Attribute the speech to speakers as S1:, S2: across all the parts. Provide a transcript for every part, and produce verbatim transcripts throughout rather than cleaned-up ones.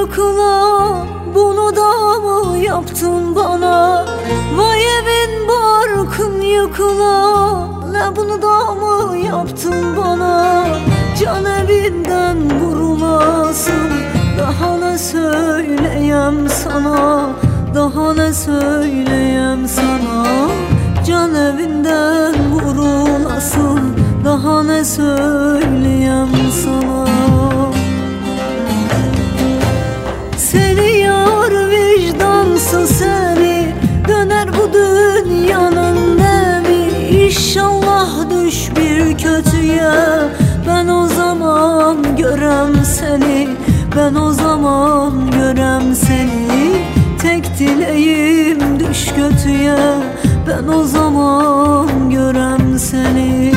S1: yıkıla, bunu da mı yaptın bana? Vay evin barkın yıkıla, ne bunu da mı yaptın bana? Can evinden vurulasın, daha ne söyleyem sana? Daha ne söyleyem sana? Can evinden vurulasın, daha ne söyleyem sana? Seni yar vicdansız seni, döner bu dünyanın nemi? İnşallah düş bir kötüye, ben o zaman görem seni. Ben o zaman görem seni. Tek dileğim düş kötüye, ben o zaman görem seni.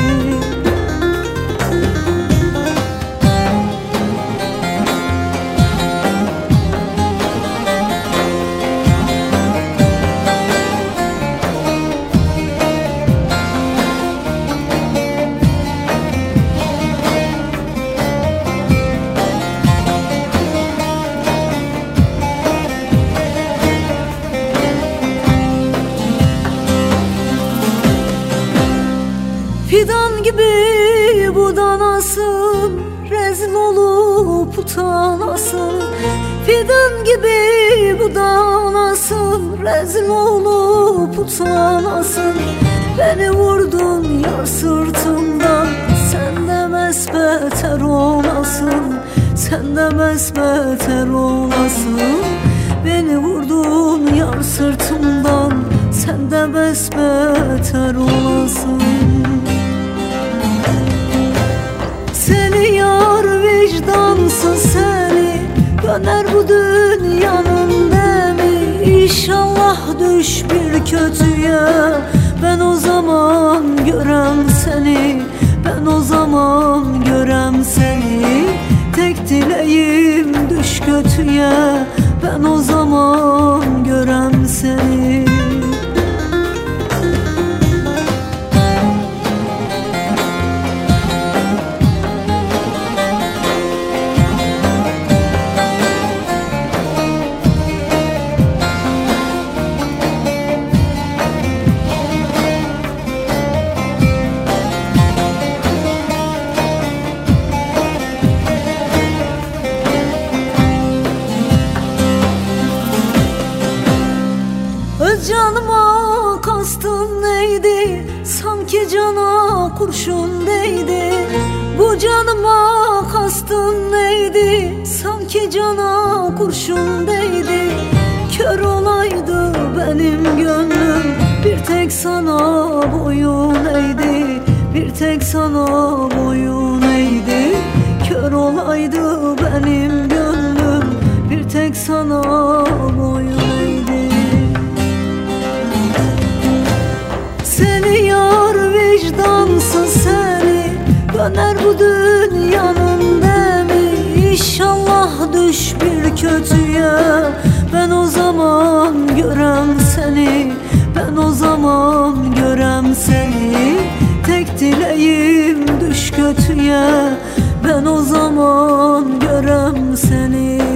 S1: Fidan gibi budanasın, rezil olup utanasın. Fidan gibi budanasın, rezil olup utanasın. Beni vurdun yar sırtımdan, sen de mesbeter olasın. Sen de mesbeter olasın. Beni vurdun yar sırtımdan, sen de mesbeter olasın. Seni yar vicdansız seni, döner bu dünyanın demi? İnşallah düş bir kötüye, ben o zaman görem seni. Ben o zaman görem seni. Tek dileğim düş kötüye, ben o zaman görem seni. Canıma kastın neydi? Sanki cana kurşun değdi. Bu canıma kastın neydi? Sanki cana kurşun değdi. Kör olaydı benim gönlüm, bir tek sana boyun eğdi. Bir tek sana boyun eğdi. Kör olaydı benim gönlüm, bir tek sana boyun eğdi. Seni yar vicdansız seni, döner bu dünyanın demi? İnşallah düş bir kötüye, ben o zaman görem seni. Ben o zaman görem seni. Tek dileğim düş kötüye, ben o zaman görem seni.